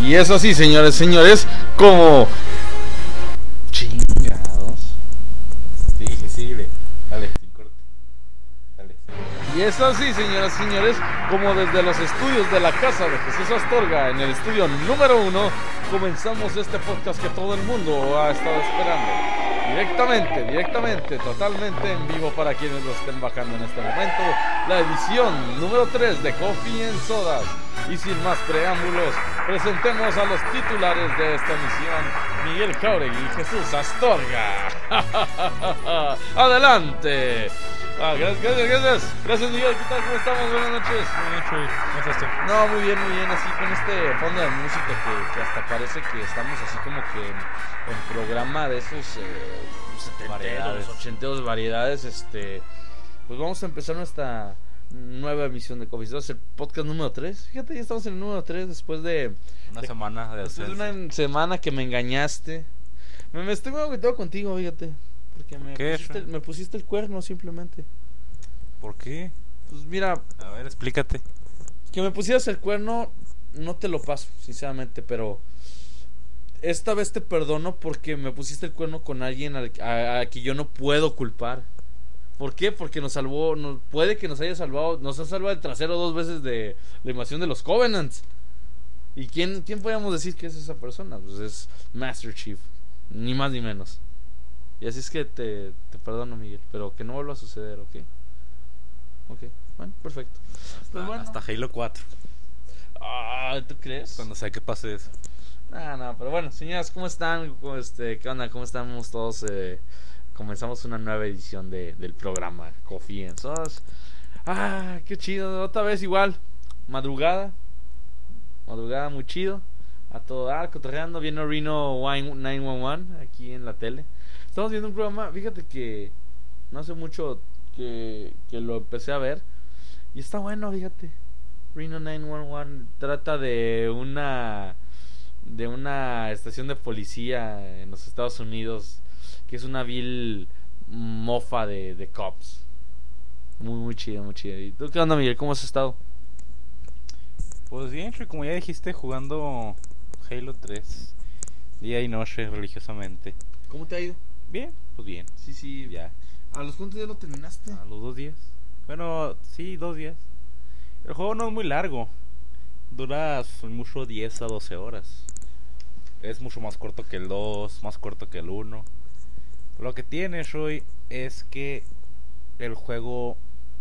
Y es así, señores, como... Chingados. Sigue. Dale, sin corte. Dale. Y es así, señoras y señores, como desde los estudios de la casa de Jesús Astorga, en el estudio número 1, comenzamos este podcast que todo el mundo ha estado esperando. Directamente, totalmente en vivo para quienes lo estén bajando en este momento, la edición número 3 de Coffee and Sodas. Y sin más preámbulos, presentemos a los titulares de esta emisión, Miguel Jauregui y Jesús Astorga. ¡Adelante! Gracias Miguel, ¿qué tal? ¿Cómo estamos? Buenas noches. ¿Cómo estás tú? No, muy bien, así con este fondo de música que hasta parece que estamos así como que en programa de esos Variedades. 82 variedades, pues vamos a empezar nuestra nueva emisión de Coffee Sodas, el podcast número 3. Fíjate, ya estamos en el número 3 después de una semana que me engañaste. Me estoy muy agüitado contigo, fíjate. Porque me pusiste el cuerno simplemente. ¿Por qué? Pues mira, A ver, explícate. que me pusieras el cuerno no te lo paso, sinceramente, pero esta vez te perdono porque me pusiste el cuerno con alguien a que yo no puedo culpar. ¿Por qué? Porque nos salvó, puede que nos haya salvado, nos ha salvado el trasero 2 veces de la invasión de los Covenants. ¿Y quién podríamos decir que es esa persona? Pues es Master Chief, ni más ni menos. Y así es que te perdono, Miguel, pero que no vuelva a suceder, ¿ok? Ok, bueno, perfecto. Hasta Halo 4. ¿Tú crees? Cuando sea que pase eso. No, pero bueno, señoras, ¿cómo están? ¿Qué onda? ¿Cómo estamos todos? Comenzamos una nueva edición del programa Coffee and Sodas. Qué chido, otra vez igual. Madrugada muy chido. A todo dar, cotorreando, viendo Reno 911 aquí en la tele. Estamos viendo un programa, fíjate que no hace mucho que lo empecé a ver. Y está bueno, fíjate. Reno 911 trata de una estación de policía en los Estados Unidos, que es una vil mofa de cops. Muy chido. ¿Y tú qué onda, Miguel? ¿Cómo has estado? Pues bien, como ya dijiste, jugando Halo 3 día y noche religiosamente. ¿Cómo te ha ido? Bien, pues bien. Sí, Ya. ¿A los cuántos días lo terminaste? A los 2 días. Bueno, sí, 2 días. El juego no es muy largo. Dura mucho 10 a 12 horas. Es mucho más corto que el 2, más corto que el 1. Lo que tiene, Roy, es que el juego,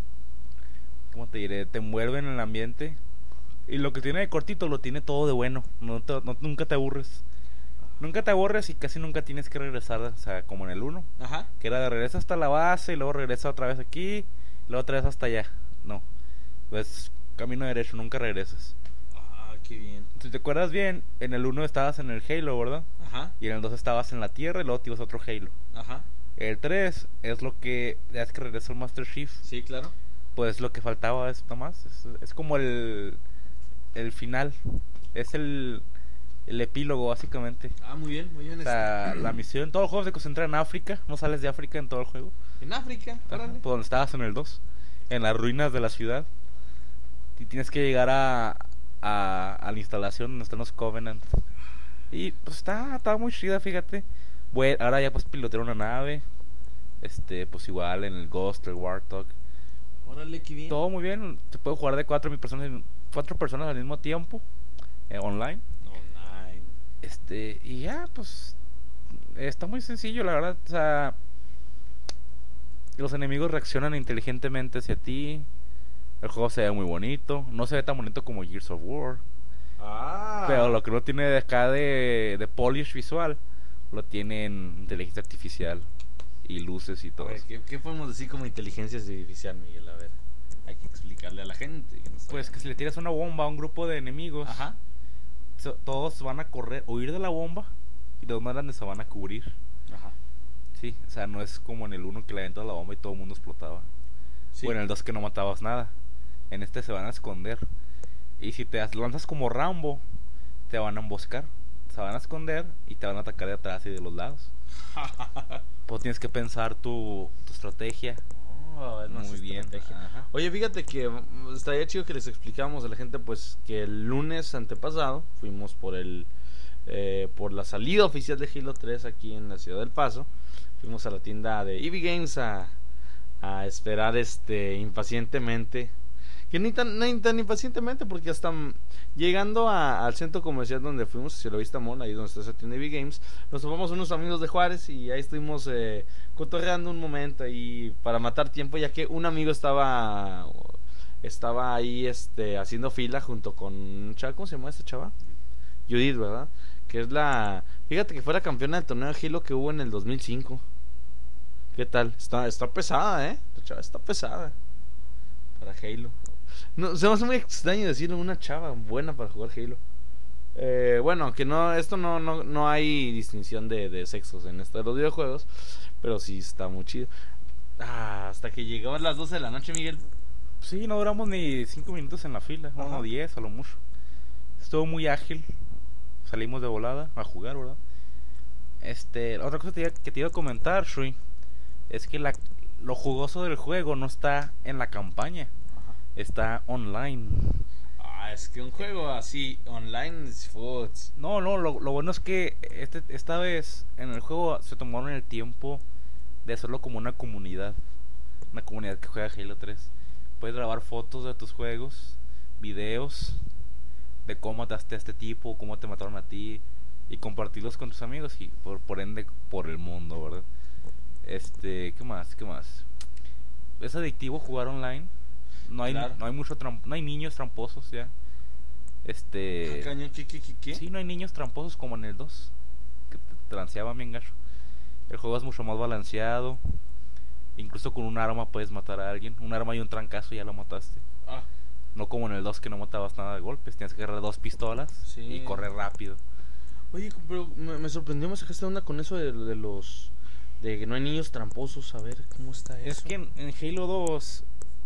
¿cómo te diré? Te envuelve en el ambiente. Y lo que tiene de cortito lo tiene todo de bueno. Nunca te aburres. Nunca te aburres y casi nunca tienes que regresar, o sea, como en el 1. Ajá. Que era de regreso hasta la base y luego regresa otra vez aquí y luego otra vez hasta allá. No, pues camino derecho, nunca regresas. Qué bien. Si te acuerdas bien, en el 1 estabas en el Halo, ¿verdad? Ajá. Y en el 2 estabas en la Tierra y luego te ibas a otro Halo. Ajá. El 3 es lo que, ya es que regresó el Master Chief. Sí, claro. Pues lo que faltaba es nada más. Es como el final. Es el epílogo, básicamente. Muy bien. O sea, la misión, todo el juego se concentra en África. No sales de África en todo el juego. En África, órale. Pues donde estabas en el 2, en las ruinas de la ciudad. Y tienes que llegar a la instalación donde están los Covenant. Y pues está muy chida, fíjate. Bueno, ahora ya puedes pilotear una nave. Pues igual en el Ghost, el Warthog. Órale, qué bien. Todo muy bien. Se puede jugar de 4 personas al mismo tiempo. Online. Y ya, pues está muy sencillo, la verdad. O sea, los enemigos reaccionan inteligentemente hacia ti. El juego se ve muy bonito. No se ve tan bonito como Gears of War. Pero lo que no tiene de acá de polish visual, lo tiene en inteligencia artificial y luces y todo. A ver, ¿qué podemos decir como inteligencia artificial, Miguel? A ver, hay que explicarle a la gente que no sabe. Pues que si le tiras una bomba a un grupo de enemigos, ajá, todos van a correr, huir de la bomba y de donde se van a cubrir. Ajá. Sí, o sea, no es como en el 1 que le aventas la bomba y todo el mundo explotaba. Sí. O en el 2 que no matabas nada. En este se van a esconder. Y si te lanzas como Rambo, te van a emboscar. Se van a esconder y te van a atacar de atrás y de los lados. Pues tienes que pensar tu estrategia. Es más muy bien. estrategia. Ajá. Oye, fíjate que estaría chido que les explicáramos a la gente pues que el lunes antepasado fuimos por la salida oficial de Halo 3 aquí en la ciudad del Paso. Fuimos a la tienda de EV Games a esperar impacientemente. Que ni tan impacientemente, porque hasta llegando al centro comercial donde fuimos, hacia la Vista Mall, ahí donde está esa tienda de EV Games, nos topamos unos amigos de Juárez y ahí estuvimos cotorreando un momento ahí para matar tiempo, ya que un amigo estaba ahí haciendo fila junto con un chava. ¿Cómo se llama esta chava? Judith, ¿verdad? Que es fíjate que fue la campeona del torneo de Halo que hubo en el 2005. ¿Qué tal? Está pesada, la chava está pesada para Halo. No, se me hace muy extraño decirle una chava buena para jugar Halo. Bueno, aunque no hay distinción de sexos en esto de los videojuegos, pero sí está muy chido. Hasta que llegaban las 12 de la noche, Miguel. Sí, no duramos ni 5 minutos en la fila, no 10 a lo mucho. Estuvo muy ágil. Salimos de volada a jugar, ¿verdad? Otra cosa que te iba a comentar, Shui, es que lo jugoso del juego no está en la campaña, está online. Es que un juego así online es foods. No, lo bueno es que esta vez en el juego se tomaron el tiempo de hacerlo como una comunidad que juega Halo 3. Puedes grabar fotos de tus juegos, videos de cómo mataste a este tipo, cómo te mataron a ti, y compartirlos con tus amigos y por ende por el mundo, ¿verdad? ¿Qué más? Es adictivo jugar online. No hay mucho no hay niños tramposos ya. Cañón, ¿qué? Sí, no hay niños tramposos como en el 2, que te transeaban bien gacho. El juego es mucho más balanceado. Incluso con un arma puedes matar a alguien. Un arma y un trancazo ya lo mataste. No como en el 2 que no matabas nada de golpes. Tienes que agarrar 2 pistolas y correr rápido. Oye, pero me sorprendió, me sacaste onda con eso de que no hay niños tramposos. A ver, ¿cómo está eso? Es que en Halo 2,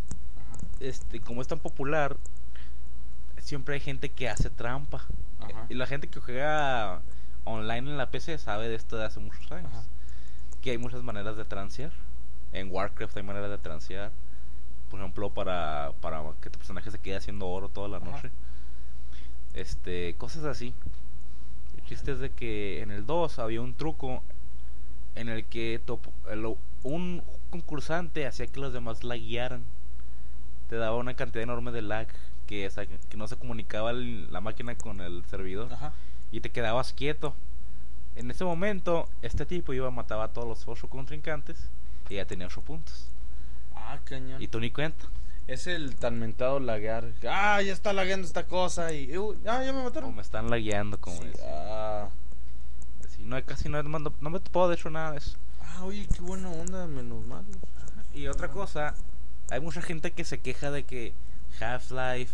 como es tan popular, siempre hay gente que hace trampa. Y la gente que juega online en la PC sabe de esto de hace muchos años. Que hay muchas maneras de transear. En Warcraft hay maneras de transear. Por ejemplo, para que tu personaje se quede haciendo oro toda la noche. Cosas así. El chiste es de que en el 2 había un truco en el que un concursante hacía que los demás laguearan. Te daba una cantidad enorme de lag que no se comunicaba la máquina con el servidor. Y te quedabas quieto. En ese momento, este tipo iba a matar a todos los 8 contrincantes y ya tenía 8 puntos. Cañón. Y tú ni cuenta. Es el tan mentado laguear. Ya está lagueando esta cosa y ya me mataron. O me están lagueando, como sí, sí, no me puedo de hecho nada de eso. Oye, qué buena onda, menos mal. Y otra cosa, hay mucha gente que se queja de que Half-Life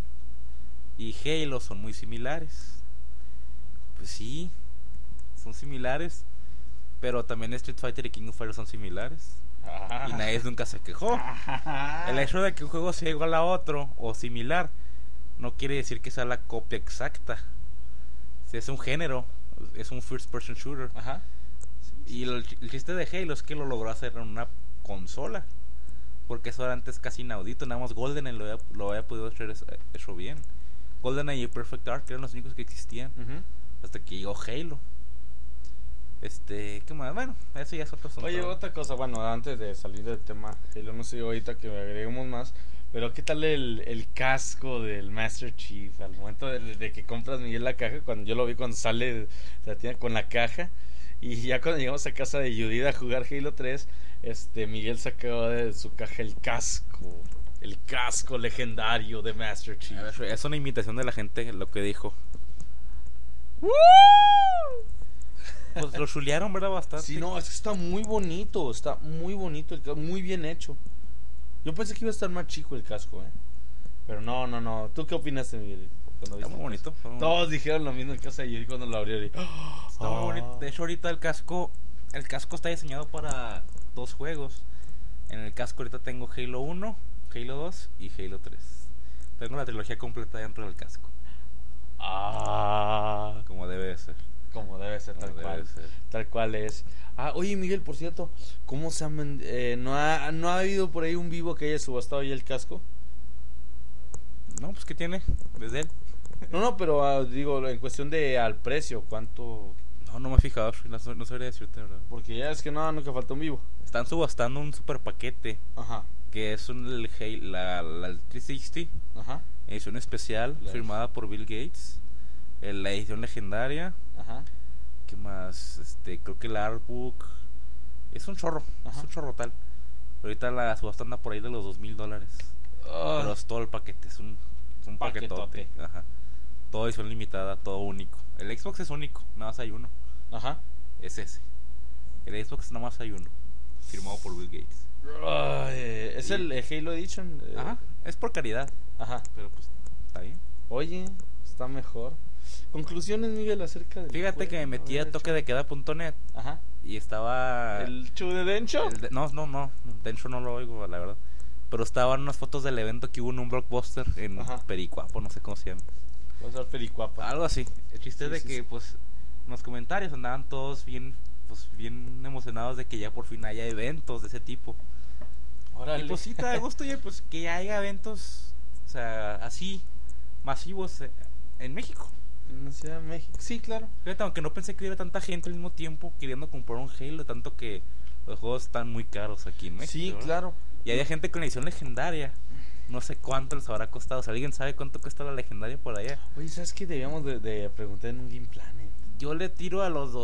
y Halo son muy similares. Pues sí, son similares, pero también Street Fighter y King of Fighters son similares. Y nadie nunca se quejó. El hecho de que un juego sea igual a otro o similar no quiere decir que sea la copia exacta. Si es un género, es un first person shooter. Y el chiste de Halo es que lo logró hacer en una consola, porque eso era antes casi inaudito. Nada más GoldenEye lo había podido hacer hecho bien. GoldenEye y Perfect Dark eran los únicos que existían hasta que llegó Halo. ¿Qué más? Bueno, eso ya es otro asunto. Oye, otra cosa, bueno, antes de salir del tema Halo, no sé ahorita que agreguemos más, pero ¿qué tal el casco del Master Chief? Al momento de que compras, Miguel, la caja, cuando yo lo vi cuando sale de la tienda con la caja, y ya cuando llegamos a casa de Judith a jugar Halo 3, Miguel sacó de su caja el casco legendario de Master Chief. Es una imitación de la gente lo que dijo. Pues lo chulearon, ¿verdad? Bastante. Sí, no, es que está muy bonito, muy bien hecho. Yo pensé que iba a estar más chico el casco, pero no. ¿Tú qué opinaste, Miguel? Está muy bonito. Todos dijeron lo mismo en casa y yo cuando lo abrió. Está muy bonito. De hecho, ahorita el casco está diseñado para 2 juegos. En el casco ahorita tengo Halo 1, Halo 2 y Halo 3. Tengo la trilogía completa dentro del casco. Como debe de ser. ser, tal cual. Tal cual es. Oye, Miguel, por cierto, ¿cómo se han no ha habido por ahí un vivo que haya subastado ya el casco? No, pues ¿qué tiene? Desde él. No, pero digo, en cuestión de al precio, ¿cuánto? No me he fijado, no sabría decirte, ¿verdad? Porque ya es que no, nunca falta un vivo. Están subastando un super paquete. Ajá. Que es la 360. Ajá. Edición especial, firmada por Bill Gates. La edición legendaria. Ajá. ¿Qué más? Creo que el artbook. Es un chorro. Ajá. Es un chorro tal. Ahorita la subasta anda por ahí de los $2,000. Pero es todo el paquete. Es un paquetote. Ajá. Todo edición limitada, todo único. El Xbox es único, nada más hay uno. Ajá. Es ese. El Xbox nada más hay uno. Firmado por Bill Gates. ¿Es el Halo Edition? Ajá. Es por caridad. Ajá. Pero pues está bien. Oye, está mejor. Conclusiones, Miguel, acerca de... Fíjate que me metí a toquedequeda.net. Ajá. Y estaba... ¿El show de Dencho? No. Dencho no lo oigo, la verdad. Pero estaban unas fotos del evento que hubo en un blockbuster en Pericuapo, no sé cómo se llama. Va a ser Pericuapa. Algo así. El chiste es de que, pues, en los comentarios andaban todos bien emocionados de que ya por fin haya eventos de ese tipo. Órale. Y pues sí, te da gusto, oye, pues que ya haya eventos, o sea, así, masivos en México. En la Ciudad de México. Sí, claro. Fíjate, aunque no pensé que hubiera tanta gente al mismo tiempo queriendo comprar un Halo, tanto que los juegos están muy caros aquí en México. Sí, ¿verdad? claro. Y había gente con la edición legendaria. No sé cuánto les habrá costado. O sea, ¿alguien sabe cuánto cuesta la legendaria por allá? Oye, ¿sabes qué? Debíamos de preguntar en un Game Planet. Yo le tiro a los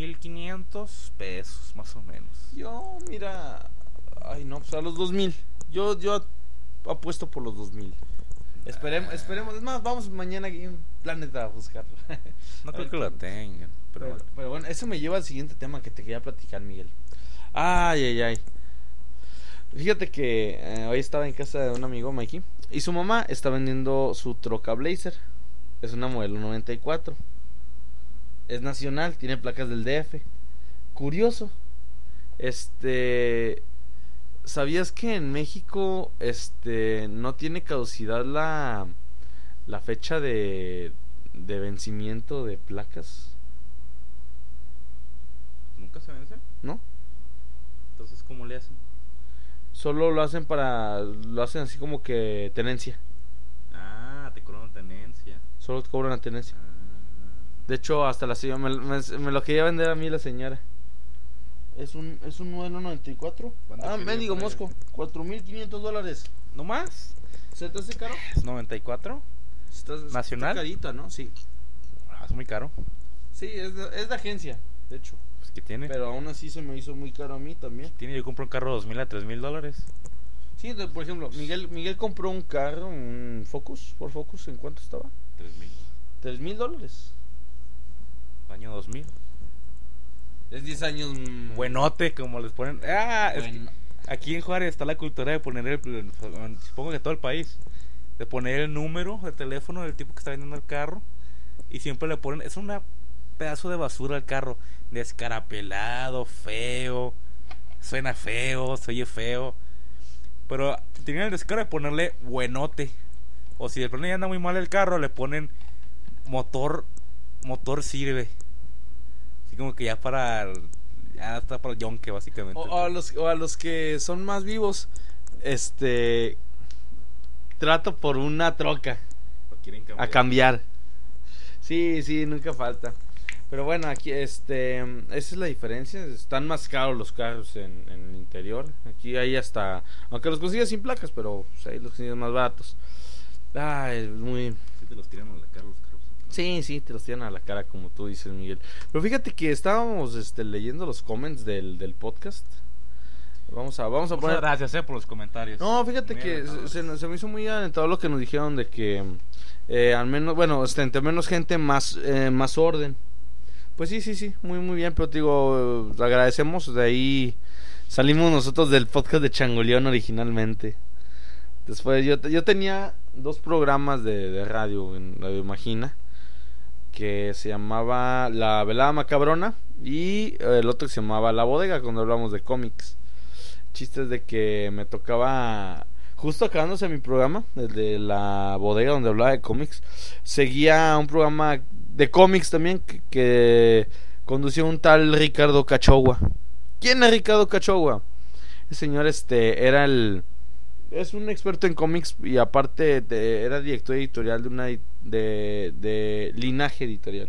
2,500 pesos, más o menos. Yo, mira... Ay, no, pues a los 2,000. Yo apuesto por los 2,000. Esperemos. Es más, vamos mañana a Game Planet a buscarlo. No creo que lo tengan. Pero bueno, eso me lleva al siguiente tema que te quería platicar, Miguel. Ay. Fíjate que hoy estaba en casa de un amigo, Mikey, y su mamá está vendiendo su troca Blazer. Es una modelo 94. Es nacional, tiene placas del DF. Curioso. ¿Sabías que en México no tiene caducidad la fecha de vencimiento de placas? ¿Nunca se vence? ¿No? Entonces, ¿cómo le hacen? Solo lo hacen así como que tenencia. Te cobran tenencia. Solo te cobran la tenencia. De hecho, hasta la señora me lo quería vender a mí la señora. Es un modelo 94. Mendigo mosco, $4,500. ¿No más? ¿Se te hace caro? ¿Es 94? ¿Nacional? Está carita, ¿no? Sí. Es muy caro. Sí, es de agencia, de hecho. Pues ¿qué tiene? Pero aún así se me hizo muy caro a mí también. Yo compro un carro de $2,000 a $3,000. Sí, por ejemplo, Miguel compró un carro, un Ford Focus, ¿en cuánto estaba? $3,000. Año 2000. Es 10 años. Buenote, como les ponen. Es que aquí en Juárez está la cultura de poner supongo que todo el país, de poner el número de teléfono del tipo que está vendiendo el carro. Y siempre le ponen, es un pedazo de basura el carro, descarapelado, feo, suena feo, se oye feo. Pero tienen el descaro de ponerle buenote. O si de pronto ya anda muy mal el carro, le ponen motor sirve. Así como que ya está para el yonke, básicamente. O a los que son más vivos, trato por una troca. A cambiar. Sí, nunca falta. Pero bueno, aquí esa es la diferencia. Están más caros los carros en el interior. Aquí hay hasta, aunque los consigues sin placas, pero pues, ahí los consigues más baratos. Es muy... Sí te los tiran a la cara los carros. Sí, te los tiran a la cara, como tú dices, Miguel. Pero fíjate que estábamos leyendo los comments del podcast. Vamos a poner... Muchas gracias por los comentarios. No, fíjate muy que se me hizo muy alentado lo que nos dijeron de que al menos, bueno, entre menos gente, más orden. Pues sí, muy bien, pero te digo, agradecemos. De ahí salimos nosotros del podcast de Changoleón originalmente. Después yo tenía 2 programas de radio en Radio Imagina, que se llamaba La Velada Macabrona y el otro que se llamaba La Bodega, cuando hablamos de cómics. Chistes de que me tocaba, justo acabándose mi programa, el de La Bodega, donde hablaba de cómics, seguía un programa de cómics también que conducía un tal Ricardo Cachagua. ¿Quién es Ricardo Cachagua? El señor es un experto en cómics y aparte era director editorial de Linaje Editorial.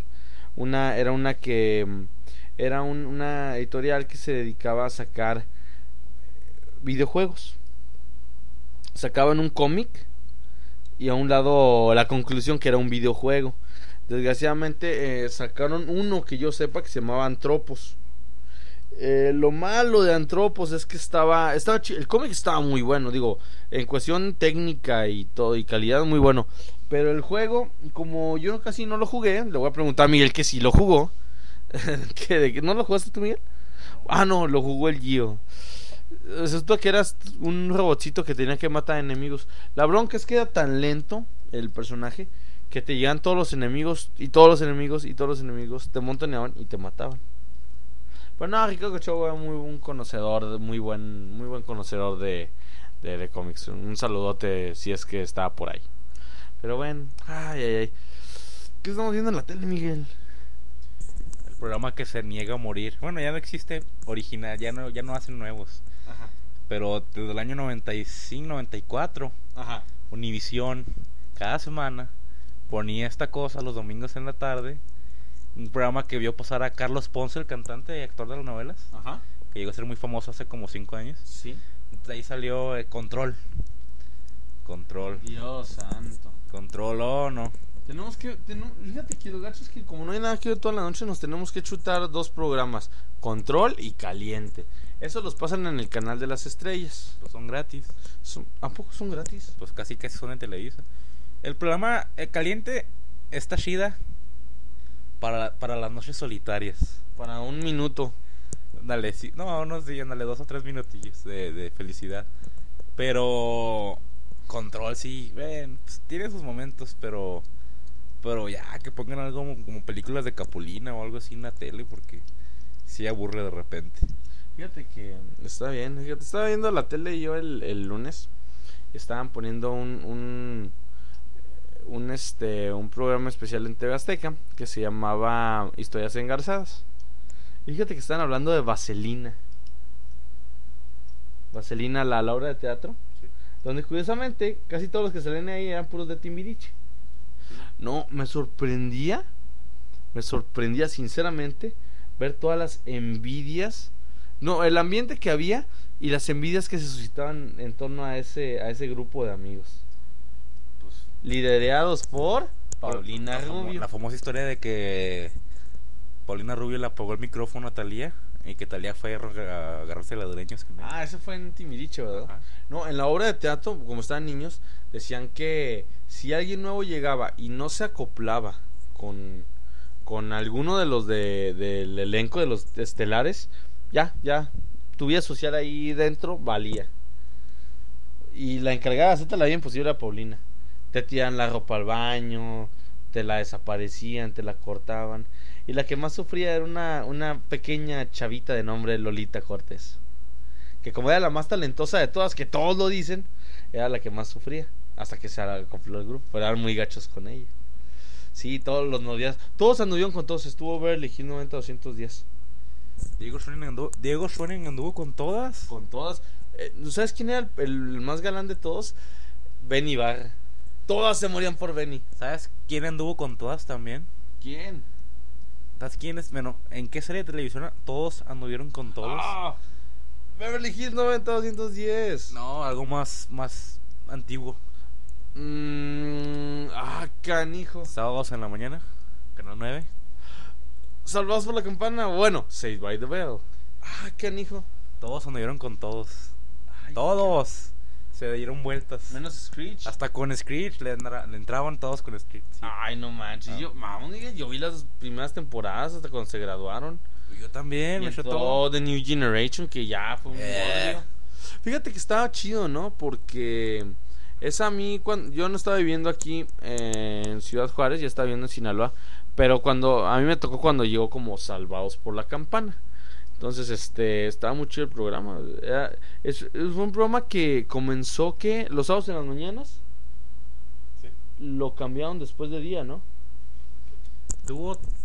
Una editorial que se dedicaba a sacar videojuegos. Sacaban un cómic y a un lado la conclusión que era un videojuego. Desgraciadamente sacaron uno que yo sepa que se llamaba Antropos. Lo malo de Antropos es que el cómic estaba muy bueno, digo, en cuestión técnica y todo y calidad muy bueno, pero el juego, como yo casi no lo jugué, le voy a preguntar a Miguel que si lo jugó. ¿No lo jugaste tú, Miguel? Ah, no, lo jugó el Gio. Resulta que eras un robotcito que tenía que matar enemigos. La bronca es que era tan lento el personaje que te llegan todos los enemigos y todos los enemigos y todos los enemigos te montoneaban y te mataban. Pero no, Ricardo Cachagua era muy buen conocedor, muy buen conocedor de cómics. Un saludote si es que estaba por ahí. Pero bueno, ay. ¿Qué estamos viendo en la tele, Miguel? El programa que se niega a morir. Bueno, ya no existe original, ya no hacen nuevos. Ajá. Pero desde el año 95, 94, Ajá. Univisión, cada semana ponía esta cosa los domingos en la tarde. Un programa que vio pasar a Carlos Ponce, el cantante y actor de las novelas. Ajá. Que llegó a ser muy famoso hace como 5 años. Sí. Entonces ahí salió Control. Dios santo. Control, no. Fíjate que lo gacho es que como no hay nada que ver toda la noche, nos tenemos que chutar 2 programas, Control y Caliente. Eso los pasan en el canal de las estrellas. Pues son gratis. ¿A poco son gratis? Pues casi son en Televisa. El programa Caliente está chida para las noches solitarias. Para un minuto. Dale, sí. No, dale 2 o 3 minutillos de felicidad. Pero Control sí, pues, tiene sus momentos, pero ya que pongan algo como películas de Capulina o algo así en la tele, porque sí aburre de repente. Fíjate que está bien. Estaba viendo la tele yo el lunes. Estaban poniendo un programa especial en TV Azteca que se llamaba Historias Engarzadas. Y fíjate que están hablando de Vaselina, la obra de teatro, sí. Donde curiosamente casi todos los que salen ahí eran puros de Timbiriche. Sí. No, me sorprendía sinceramente ver todas las envidias, no, el ambiente que había y las envidias que se suscitaban en torno a ese grupo de amigos. Liderados por Paulina Rubio. La famosa historia de que Paulina Rubio le apagó el micrófono a Thalía y que Thalía fue a agarrarse a ladreños. Eso fue en Timbiriche, ¿verdad? Ajá. No, en la obra de teatro, como estaban niños, decían que si alguien nuevo llegaba y no se acoplaba con alguno de los del elenco de los estelares, ya tu vida social ahí dentro valía. Y la encargada de hacerte la vida imposible era Paulina. Te tiran la ropa al baño, te la desaparecían, te la cortaban. Y la que más sufría era una pequeña chavita de nombre Lolita Cortés, que como era la más talentosa de todas, que todos lo dicen, era la que más sufría, hasta que se acopló el grupo, pero eran muy gachos con ella. Sí, todos los novias, todos anduvieron con todos, estuvo Beverly Hills 90-210. Diego Schoening anduvo con todas. Con todas. ¿Sabes quién era el más galán de todos? Benny Ibarra. Todas se morían por Benny. ¿Sabes quién anduvo con todas también? ¿Quién? ¿Sabes quién es? Bueno, ¿en qué serie de televisión todos anduvieron con todos? Beverly Hills 90-210. No, algo más antiguo. Canijo. Sábados en la mañana, canal 9. Salvados por la campana. Bueno, Saved by the Bell. Canijo. Todos anduvieron con todos. Todos. Se dieron vueltas. Menos Screech. Hasta con Screech le entraban todos con Screech. Sí. Ay, no manches. Yo vi las primeras temporadas hasta cuando se graduaron. Yo también. Me todo The New Generation, que ya fue un bodrio. Fíjate que estaba chido, ¿no? Porque esa a mí, cuando yo no estaba viviendo aquí en Ciudad Juárez, ya estaba viviendo en Sinaloa. Pero a mí me tocó cuando llegó como Salvados por la Campana. Entonces, estaba muy chido el programa. Es un programa que comenzó los sábados en las mañanas. Sí. Lo cambiaron después de día, ¿no? Tuvo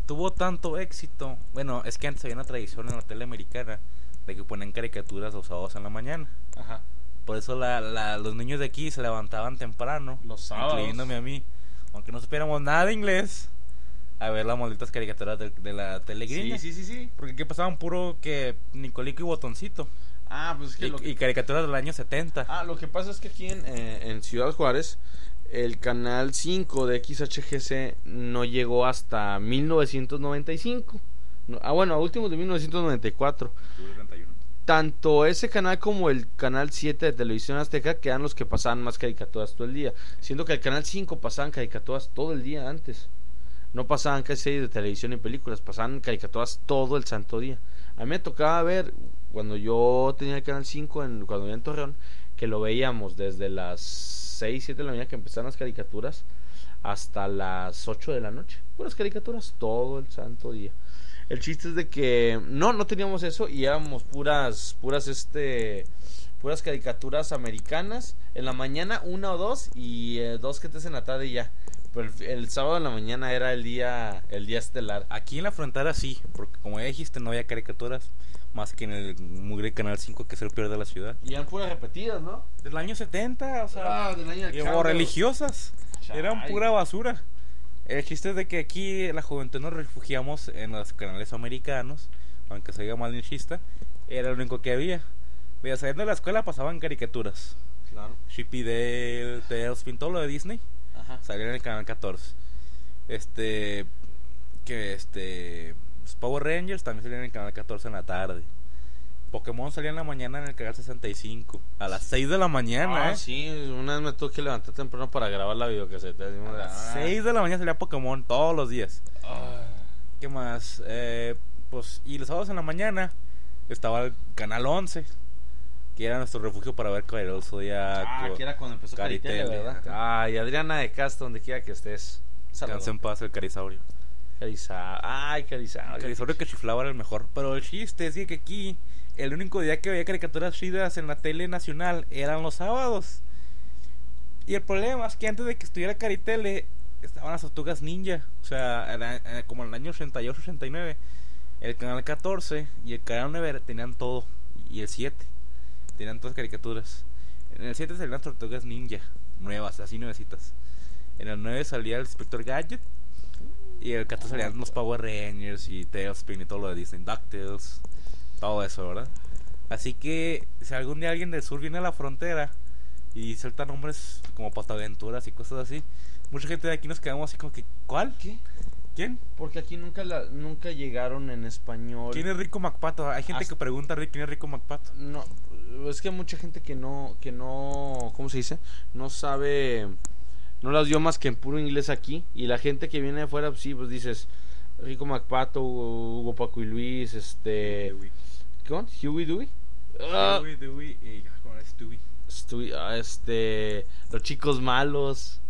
tuvo tanto éxito. Bueno, es que antes había una tradición en la tele americana de que ponían caricaturas los sábados en la mañana. Ajá. Por eso los niños de aquí se levantaban temprano, Los sábados. incluyéndome a mí, aunque no supiéramos nada de inglés, a ver las malditas caricaturas de la tele gringa. Sí. Porque aquí pasaban puro que Nicolico y Botoncito. Ah, pues es que Y caricaturas del año 70. lo que pasa es que aquí en Ciudad Juárez, el canal 5 de XHGC no llegó hasta 1995. Bueno, a últimos de 1994. Tanto ese canal como el canal 7 de Televisión Azteca, que eran los que pasaban más caricaturas todo el día. Siendo que el canal 5 pasaban caricaturas todo el día antes. No pasaban casi series de televisión y películas, pasaban caricaturas todo el santo día. A mí me tocaba ver, cuando yo tenía el canal 5, cuando vivía en Torreón, que lo veíamos desde las 6, 7 de la mañana que empezaban las caricaturas hasta las 8 de la noche. Puras caricaturas todo el santo día. El chiste es de que no teníamos eso y éramos puras caricaturas americanas. En la mañana 1 o 2 y 2 que te en la tarde y ya. Pero el sábado en la mañana era el día estelar. Aquí en la frontera sí, porque como ya dijiste no había caricaturas más que en el mugre canal 5, que es el peor de la ciudad. Y eran puras repetidas, ¿no? Del año 70, o sea, del año del o religiosas. Eran pura basura. El chiste es de que aquí la juventud nos refugiamos en los canales americanos, aunque se diga mal ni chista, era lo único que había. Mira, saliendo de la escuela pasaban caricaturas. Claro. Chip y Dale, Tailspin, todo lo de Disney. Ajá. Salía en el canal 14. Los Power Rangers también salían en el canal 14 en la tarde. Pokémon salía en la mañana en el canal 65 a las 6 de la mañana. Sí, una vez me tuve que levantar temprano para grabar la videocaseta. A las 6 de la mañana salía Pokémon todos los días. ¿Qué más? Pues, y los sábados en la mañana estaba el canal 11, que era nuestro refugio para ver Caballero Zodiaco. Que era cuando empezó Caritele, ¿verdad? Ay, Adriana de Castro, donde quiera que estés. Descansa en paz el Carisaurio. Carisaurio. El Carisaurio que chiflaba era el mejor. Pero el chiste es que aquí el único día que había caricaturas chidas en la tele nacional eran los sábados. Y el problema es que antes de que estuviera Caritele estaban las Tortugas Ninja. O sea, como en el año 88, 89. El canal 14 y el canal 9 tenían todo. Y el 7 tenían todas caricaturas. En el 7 salían las Tortugas Ninja nuevas, así nuevecitas. En el 9 salía el Inspector Gadget. Y el 14 salían los Power Rangers y Tailspin y todo lo de Disney, DuckTales, todo eso, ¿verdad? Así que si algún día alguien del sur viene a la frontera y suelta nombres como Pataventuras y cosas así, mucha gente de aquí nos quedamos así como que, ¿cuál? ¿Qué? ¿Quién? Porque aquí nunca llegaron en español. ¿Quién es Rico McPato? Hay gente que pregunta, ¿quién es Rico McPato? No, es que hay mucha gente que no, ¿cómo se dice? No sabe, no las dio más que en puro inglés aquí. Y la gente que viene de afuera, pues sí, pues dices Rico McPato, Hugo, Paco y Luis, Dewey. ¿qué on? Huey Dewey. Dewey y ¿cómo es Stewie? Los Chicos Malos.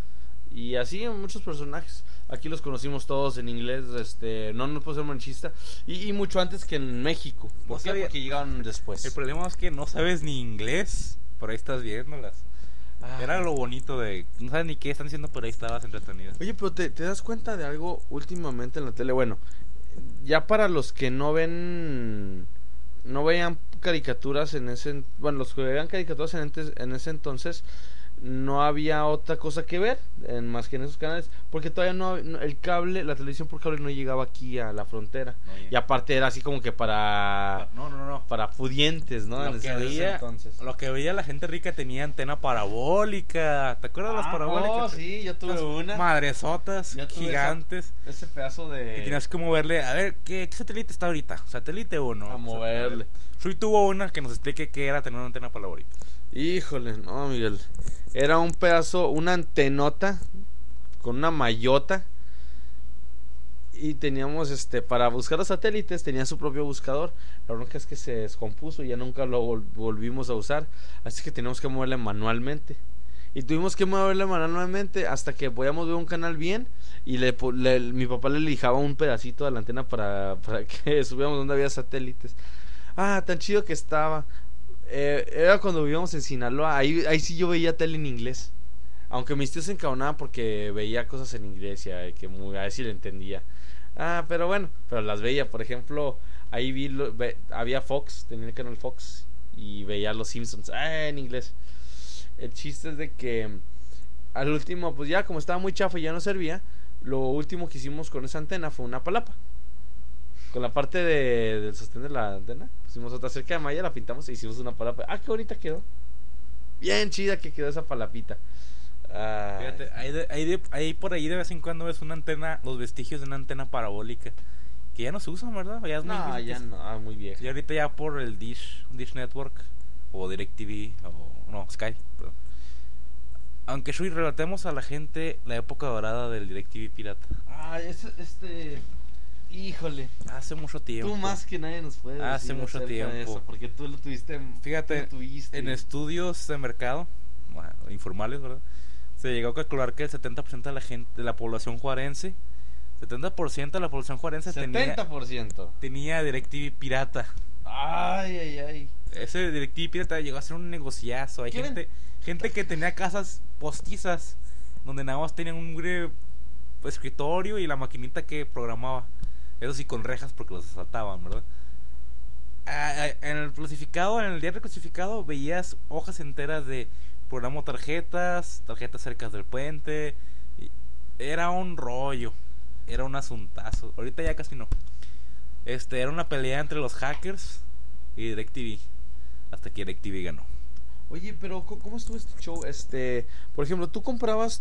Y así muchos personajes. Aquí los conocimos todos en inglés, no puedo ser manchista. Y mucho antes que en México. ¿Por qué? Porque llegaron después. El problema es que no sabes ni inglés, por ahí estás viéndolas. Era lo bonito de... No sabes ni qué están diciendo, pero ahí estabas entretenido. Oye, pero ¿te das cuenta de algo últimamente en la tele? Bueno, ya para los que no veían caricaturas en ese... Bueno, los que veían caricaturas en ese entonces, no había otra cosa que ver más que en esos canales, porque todavía el cable, la televisión por cable no llegaba aquí a la frontera. Y aparte era así como que para pudientes, ¿no? Lo que veía la gente rica tenía antena parabólica. ¿Te acuerdas de las parabólicas? Sí, yo tuve una. Madresotas gigantes. Ese pedazo de... Que tenías que moverle, a ver, ¿qué satélite está ahorita? Satélite 1. A moverle. Shui tuvo una que nos explique qué era tener una antena parabólica. Híjole, no, Miguel. Era un pedazo, una antenota con una mallota. Y teníamos para buscar los satélites, tenía su propio buscador. La bronca es que se descompuso y ya nunca lo volvimos a usar. Así que teníamos que moverle manualmente. Y tuvimos que moverle manualmente hasta que podíamos ver un canal bien. Y mi papá le lijaba un pedacito de la antena para que subiéramos donde había satélites. Tan chido que estaba. Era cuando vivíamos en Sinaloa. Ahí sí yo veía tele en inglés. Aunque mis tíos se encabronaban porque veía cosas en inglés y que a ver si le entendía. Pero bueno, pero las veía, por ejemplo, ahí había Fox, tenía el canal Fox y veía Los Simpsons, en inglés. El chiste es de que al último, pues ya como estaba muy chafa y ya no servía, lo último que hicimos con esa antena fue una palapa. Con la parte del sostén de la antena, pusimos otra cerca de malla, la pintamos e hicimos una palapa. Qué bonita quedó. Bien chida que quedó esa palapita. Fíjate, ahí por ahí de vez en cuando ves una antena, los vestigios de una antena parabólica que ya no se usan, ¿verdad? Ya es muy No, difícil ya no, muy vieja. Y ahorita ya por el Dish Network o DirecTV o no, Sky. Perdón. Aunque Shui, relatemos a la gente la época dorada del DirecTV pirata. Híjole. Hace mucho tiempo. Tú más que nadie nos puedes decir Hace mucho tiempo. Eso, porque tú lo tuviste. Fíjate, en estudios de mercado, bueno, informales, ¿verdad? Se llegó a calcular que el 70% de la gente, de la población juarense, 70% de la población juarense 70%. tenía DirecTV pirata. Ay. Ese DirecTV pirata llegó a ser un negociazo. Hay gente que tenía casas postizas donde nada más tenían un escritorio y la maquinita que programaba. Eso sí, con rejas porque los asaltaban, ¿verdad? En el diario clasificado veías hojas enteras de programa tarjetas cerca del puente. Era un rollo, era un asuntazo. Ahorita ya casi no. Era una pelea entre los hackers y DirecTV, hasta que DirecTV ganó. Oye, pero ¿cómo estuvo este show? Por ejemplo, tú comprabas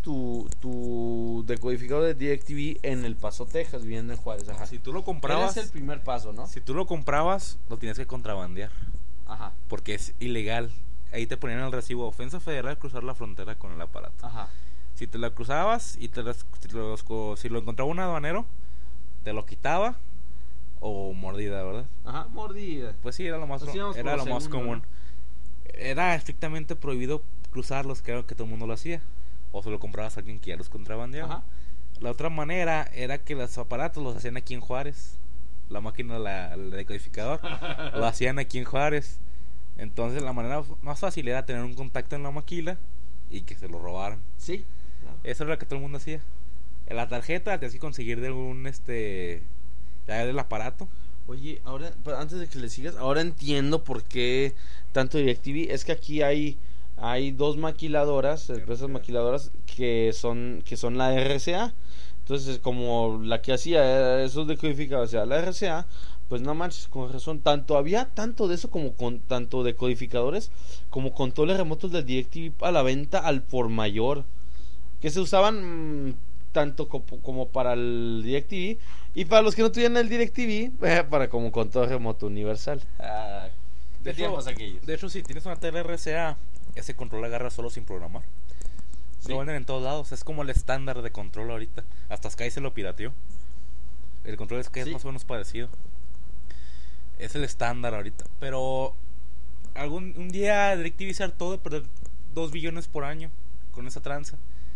tu decodificador de DirecTV en El Paso, Texas, viviendo en Juárez. Ajá. Si tú lo comprabas, ese es el primer paso, ¿no? Si tú lo comprabas, lo tienes que contrabandear. Ajá. Porque es ilegal. Ahí te ponían el recibo: ofensa federal, cruzar la frontera con el aparato. Ajá. Si te la cruzabas y si lo encontraba un aduanero, te lo quitaba, o mordida, ¿verdad? Ajá, mordida. Pues sí, era lo más común. Era estrictamente prohibido cruzarlos, creo que todo el mundo lo hacía. O se lo comprabas a alguien que ya los contrabandeaba. Ajá. La otra manera era que los aparatos los hacían aquí en Juárez. La máquina, el decodificador, lo hacían aquí en Juárez. Entonces la manera más fácil era tener un contacto en la maquila y que se lo robaran. Sí, claro. Eso era lo que todo el mundo hacía. La tarjeta te hacía conseguir de ya del aparato. Oye, ahora, antes de que le sigas, ahora entiendo por qué tanto DirecTV. Es que aquí hay dos maquiladoras, empresas maquiladoras que son la RCA. Entonces, como la que hacía esos decodificadores, o sea, la RCA, pues no manches, con razón, había tanto de eso como con tanto decodificadores como controles remotos del DirecTV a la venta al por mayor, que se usaban tanto como para el DirecTV y para los que no tuvieran el DirecTV, para como control remoto universal. De tiempos aquellos. De hecho, si tienes una tele RCA, ese control agarra solo sin programar. Sí. Lo venden en todos lados. Es como el estándar de control ahorita. Hasta Sky se lo pirateó. El control de Sky es más o menos parecido. Es el estándar ahorita. Pero un día DirecTV se hartó de perder 2 billones por año con esa tranza.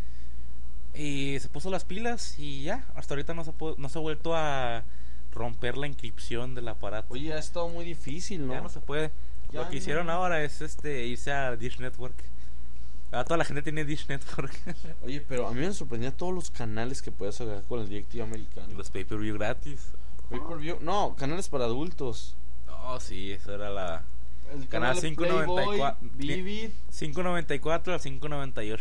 Y se puso las pilas y ya. Hasta ahorita no se ha vuelto a romper la encripción del aparato. Oye, ha estado muy difícil, ¿no? Ya no se puede. Lo que hicieron ahora es irse a Dish Network. Toda la gente tiene Dish Network. Oye, pero a mí me sorprendía todos los canales que puedes agarrar con el DirecTV americano. Los pay-per-view gratis. Pay-per-view, no, canales para adultos. Oh, sí, eso era el canal 594. Vivid. 594 al 598.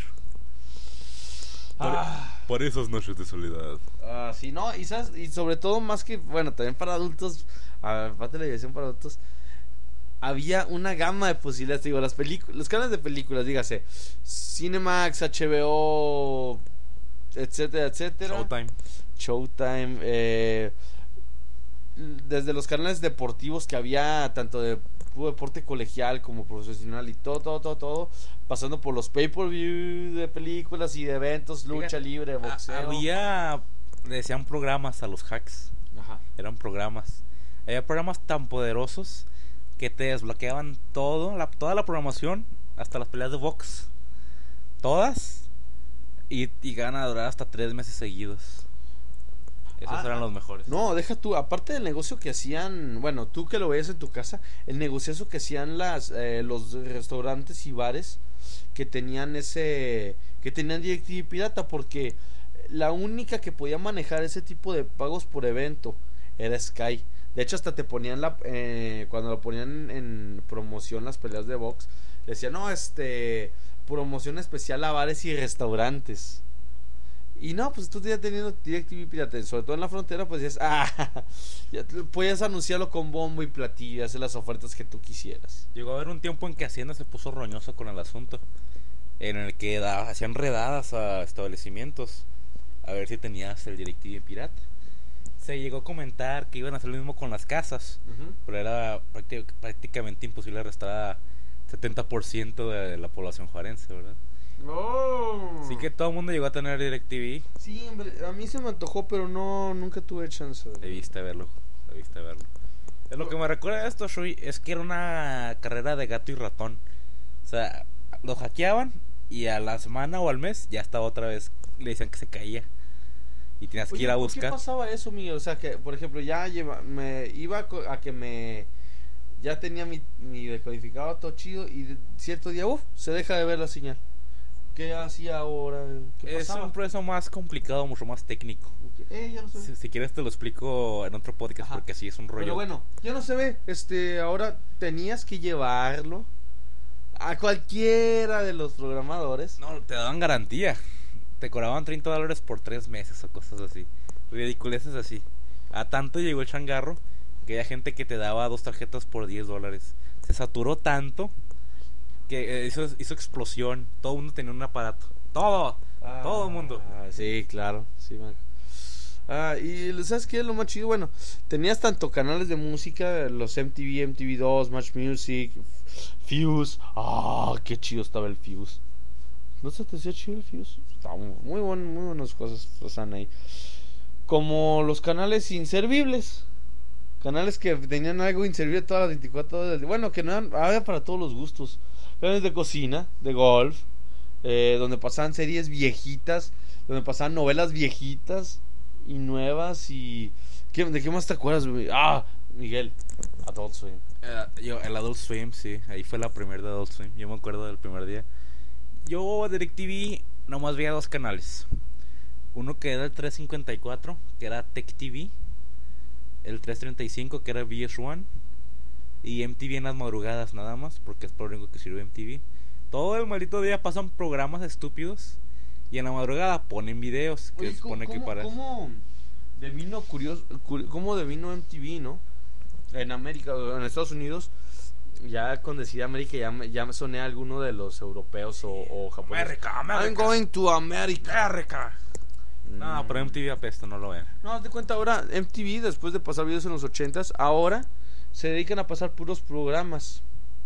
Por esas noches de soledad. Sí, no, y sobre todo más que, bueno, también para adultos, aparte de la diversión para adultos, había una gama de posibilidades, digo, los canales de películas, dígase, Cinemax, HBO, etcétera, etcétera. Showtime, desde los canales deportivos que había, tanto de deporte colegial como profesional y todo, pasando por los pay-per-view de películas y de eventos, lucha libre, boxeo. Le decían programas a los hacks. Ajá. Eran programas. Había programas tan poderosos que te desbloqueaban toda la programación, hasta las peleas de box. Todas. Y iban a durar hasta 3 meses seguidos. Esos eran los mejores. No, deja tú, aparte del negocio que hacían, bueno, tú que lo veías en tu casa, el negociazo que hacían los restaurantes y bares que tenían DirecTV pirata, porque la única que podía manejar ese tipo de pagos por evento era Sky. De hecho, hasta te ponían cuando lo ponían en promoción las peleas de box, decían, no, promoción especial a bares y restaurantes. Y no, pues tú ya teniendo DirecTV pirata, sobre todo en la frontera, pues dices, ya podías anunciarlo con bombo y platillo, hacer las ofertas que tú quisieras. Llegó a haber un tiempo en que Hacienda se puso roñoso con el asunto, en el que hacían redadas a establecimientos a ver si tenías el DirecTV pirata. Se llegó a comentar que iban a hacer lo mismo con las casas, pero era prácticamente imposible arrestar a 70% de la población juarense, ¿verdad? Oh. Así que todo el mundo llegó a tener DirecTV. Sí, hombre, a mí se me antojó, pero nunca tuve chance. Debiste verlo. Es lo que me recuerda a esto, Shui, es que era una carrera de gato y ratón. O sea, lo hackeaban y a la semana o al mes ya estaba otra vez, le decían que se caía y tenías que ir a buscar. ¿Por qué pasaba eso, Miguel? O sea, que por ejemplo me iba a que ya tenía mi decodificador todo chido y cierto día, se deja de ver la señal. ¿Qué hacía ahora? ¿Qué es pasaba? un proceso más complicado, mucho más técnico. Ya no se ve. Si quieres te lo explico en otro podcast. Ajá. Porque así es un rollo. Pero bueno, ya no se ve. Ahora tenías que llevarlo a cualquiera de los programadores. No, te daban garantía. Te cobraban $30 por 3 meses o cosas así. Ridiculeces así. A tanto llegó el changarro que había gente que te daba 2 tarjetas por $10. Se saturó tanto que hizo explosión. Todo el mundo tenía un aparato. Todo el mundo. Sí, claro. Sí, man. Y ¿sabes qué es lo más chido? Bueno, tenías tanto canales de música, los MTV, MTV2, Match Music, Fuse. Qué chido estaba el Fuse. ¿No se te hacía chido el Fuse? Estaba muy buenas cosas pasan ahí. Como los canales inservibles. Canales que tenían algo inservible todas las 24 horas. Bueno, que no había para todos los gustos. Canales de cocina, de golf, donde pasaban series viejitas, donde pasaban novelas viejitas y nuevas. Y ¿de qué más te acuerdas, güey? Miguel, Adult Swim. El Adult Swim, sí. Ahí fue la primera de Adult Swim. Yo me acuerdo del primer día. Yo DirecTV nomás veía 2 canales. Uno que era el 354, que era Tech TV. El 335, que era VH1. Y MTV en las madrugadas nada más, porque es por lo único que sirve MTV. Todo el maldito día pasan programas estúpidos y en la madrugada ponen videos. Que Oye, supone que para ¿cómo devino MTV, no? En América, en Estados Unidos, ya cuando decía América ya me soné a alguno de los europeos o japoneses. America. I'm going to America. No, pero MTV apesta, no lo ven. No, haz de cuenta, ahora MTV, después de pasar videos en los 80s, ahora se dedican a pasar puros programas.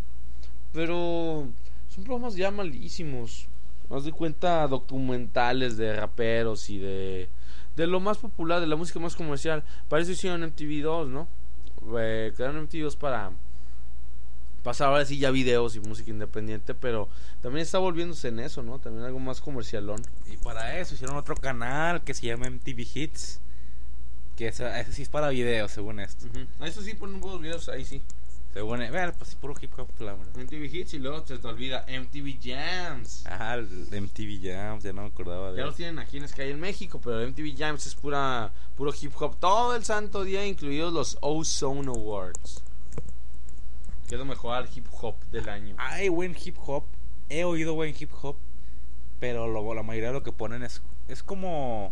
Pero son programas ya malísimos. Haz de cuenta, documentales de raperos y de lo más popular, de la música más comercial. Para eso hicieron MTV2, ¿no? Crearon MTV2 para pasar ahora sí ya videos y música independiente, pero también está volviéndose en eso, ¿no? También algo más comercialón. Y para eso hicieron otro canal que se llama MTV Hits, que ese sí es para videos, según esto. Eso sí ponen buenos videos, ahí sí. Según, pues puro hip hop, MTV Hits y luego se te olvida MTV Jams. El MTV Jams, ya no me acordaba de ya eso. Los tienen aquí en Sky en México, pero el MTV Jams es puro hip hop todo el santo día, incluidos los Ozone Awards, que es lo mejor al hip hop del año. Hay buen hip hop, he oído buen hip hop, pero la mayoría de lo que ponen es como...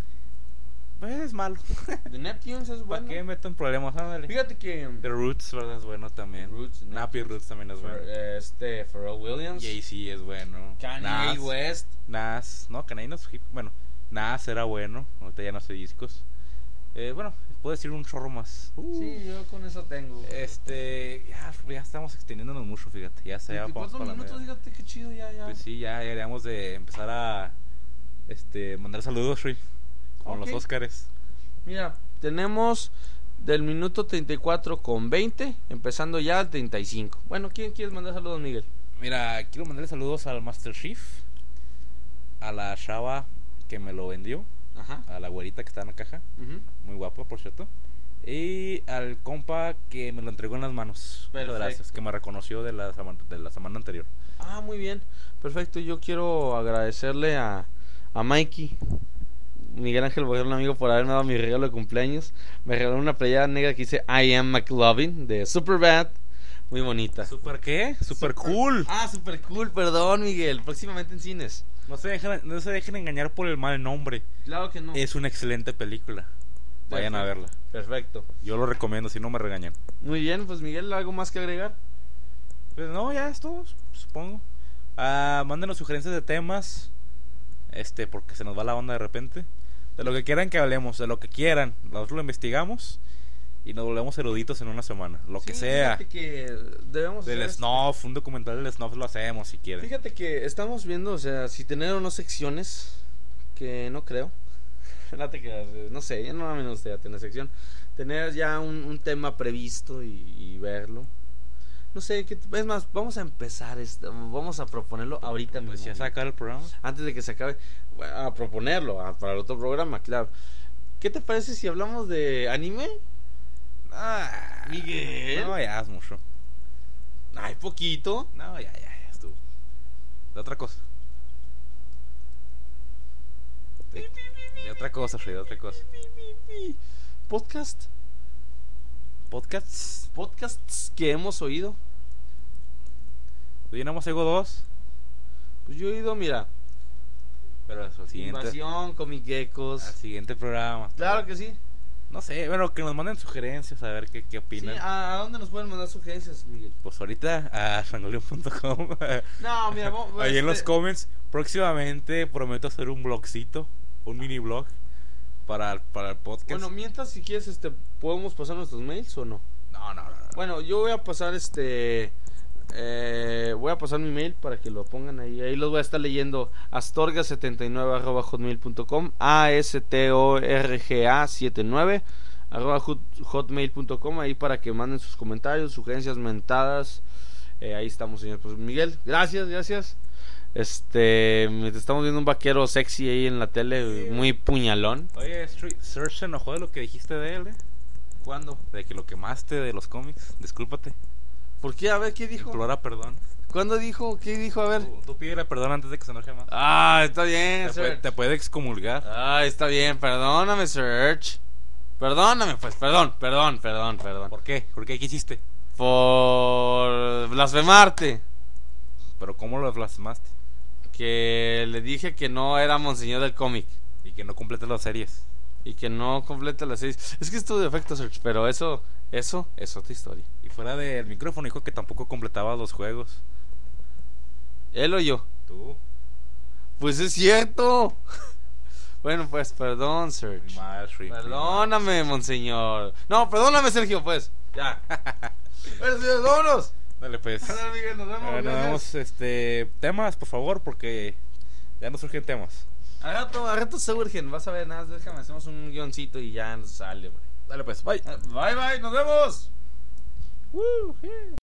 es malo. The Neptunes es bueno. ¿Para qué meto en problemas? Ándale. Fíjate que The Roots, ¿verdad? Es bueno también. Nappy Roots también es bueno. Pharrell Williams. Jay-Z es bueno. Kanye West. Nas. No, Kanye no es hip. Bueno, Nas era bueno. Ahorita ya no hace discos. Bueno, puedo decir un chorro más. Sí, yo con eso tengo. Ya estamos extendiéndonos mucho, fíjate. Ya se va para la minutos, fíjate qué chido, ya. Pues sí, ya deberíamos de empezar a mandar saludos, Shui. Con los Óscares. Mira, tenemos del minuto 34 con 20, empezando ya al 35. Bueno, ¿quién quieres mandar saludos, Miguel? Mira, quiero mandarle saludos al Master Chief, a la chava que me lo vendió, a la güerita que está en la caja, muy guapa, por cierto, y al compa que me lo entregó en las manos. Muchas gracias, que me reconoció de la semana anterior. Muy bien, perfecto. Yo quiero agradecerle a Mikey Miguel Ángel Borrell, un amigo, por haberme dado mi regalo de cumpleaños. Me regaló una playera negra que dice I am McLovin de Superbad. Muy bonita. ¿Super qué? Super cool. Ah, super cool, perdón, Miguel. Próximamente en cines. No se dejen engañar por el mal nombre. Claro que no. Es una excelente película. Vayan a verla. Perfecto. Yo lo recomiendo, si no me regañan. Muy bien, pues Miguel, ¿algo más que agregar? Pues no, ya es todo, supongo. Mándenos sugerencias de temas. Porque se nos va la onda de repente. De lo que quieran que hablemos, de lo que quieran. Nosotros lo investigamos y nos volvemos eruditos en una semana. Lo que sea. Fíjate que debemos Del hacer Snuff, un documental del Snuff lo hacemos si quieren. Fíjate que estamos viendo, o sea, si tener o no secciones, que no creo. No te creas, no sé, ya no me gustaría tener sección. Tener ya un tema previsto y verlo. No sé, es más, vamos a empezar esto, vamos a proponerlo ahorita mismo. Pues ya sacar el programa. Antes de que se acabe, a proponerlo para el otro programa, claro. ¿Qué te parece si hablamos de anime? Miguel. No, ya es mucho. Ay, poquito. No, ya estuvo. De otra cosa. De otra cosa, Freddy, de otra cosa. Podcast. Podcasts que hemos oído. Yo nada más oigo 2. Pues yo he oído, mira, Pero eso, siguiente. Invasión, Comic Geckos. Al siguiente programa. Claro que sí. No sé, bueno, que nos manden sugerencias a ver qué Sí, opinan. ¿a dónde nos pueden mandar sugerencias, Miguel? Pues ahorita a shangolio.com. No, mira, Ahí en los comments. Próximamente prometo hacer un blogcito, un mini blog para el podcast. Bueno, mientras, si quieres, ¿podemos pasar nuestros mails o no? No. Bueno, yo voy a pasar voy a pasar mi mail para que lo pongan ahí. Ahí los voy a estar leyendo. astorga79@hotmail.com, astorga79@hotmail.com, ahí para que manden sus comentarios, sugerencias, mentadas. Ahí estamos, señor. Pues Miguel, gracias. Estamos viendo un vaquero sexy ahí en la tele, muy puñalón. Oye, Serge se enojó de lo que dijiste de él, ¿Cuándo? de que lo quemaste de los cómics. Discúlpate. ¿Por qué? A ver, ¿qué dijo? Implora perdón. ¿Cuándo dijo? ¿Qué dijo? A ver. Tú pídele perdón antes de que se enoje más. Está bien, Serge. Te puede excomulgar. Está bien, perdóname, Serge. Perdóname, pues, perdón. ¿Por qué? ¿Por qué? ¿Qué hiciste? Por blasfemarte. ¿Pero cómo lo blasfemaste? Que le dije que no era Monseñor del cómic. Y que no completes las series. Y que no completa las 6. Es que es tu defecto, Serge, pero eso es otra historia. Y fuera del micrófono dijo que tampoco completaba los juegos. ¿Él o yo? Tú. Pues es cierto. Bueno, pues, perdón, Serge. Perdóname, Monseñor. No, perdóname, Sergio, pues. Ya. Bueno, señores, vámonos. Dale, pues. Hola, Miguel, nos vemos. Nos vemos, temas, por favor, porque ya nos surgen temas. Al rato se urgen. Vas a ver, nada, déjame, hacemos un guioncito y ya nos sale, güey. Dale, pues, bye. Bye, nos vemos.